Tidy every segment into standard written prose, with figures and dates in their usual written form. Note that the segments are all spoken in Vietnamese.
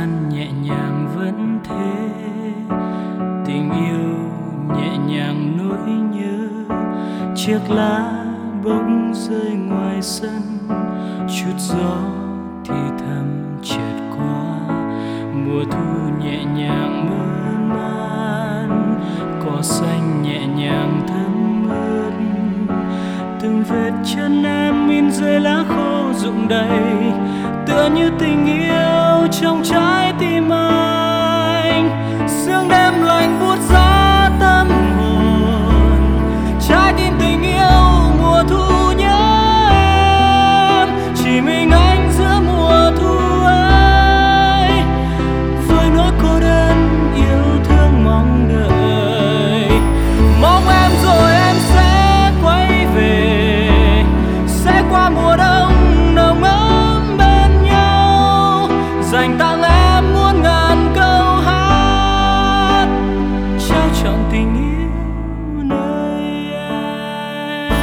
gian nhẹ nhàng vẫn thế, tình yêu nhẹ nhàng nỗi nhớ. Chiếc lá bỗng rơi ngoài sân, chút gió thì thầm chợt qua. Mùa thu nhẹ nhàng mơn man, cỏ xanh nhẹ nhàng thấm ướt. Từng vết chân em in dưới lá khô rụng đầy, tựa như tình yêu trong trái tim anh. Sương đêm lạnh buốt giá tâm hồn, trái tim tình yêu mùa thu nhớ em. Chỉ mình anh giữa mùa thu ấy, với nỗi cô đơn yêu thương mong đợi. Mong em rồi em sẽ quay về, sẽ qua mùa đông nồng ấm bên nhau, dành tặng em muôn ngàn câu hát, trao trọn tình yêu nơi em.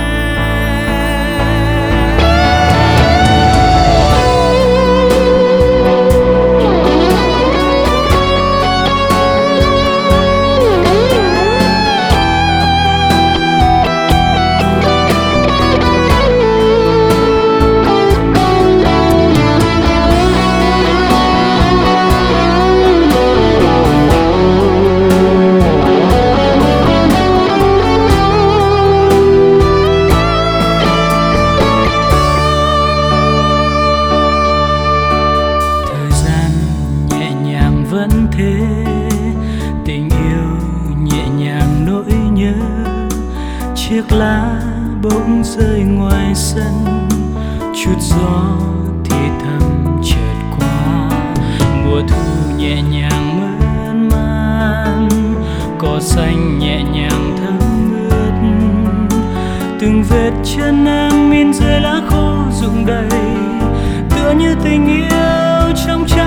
Vẫn thế, tình yêu nhẹ nhàng nỗi nhớ. Chiếc lá bỗng rơi ngoài sân, chút gió thì thầm chợt qua. Mùa thu nhẹ nhàng mơn man, cỏ xanh nhẹ nhàng thấm ướt. Từng vết chân em in dưới lá khô rụng đầy, tựa như tình yêu trong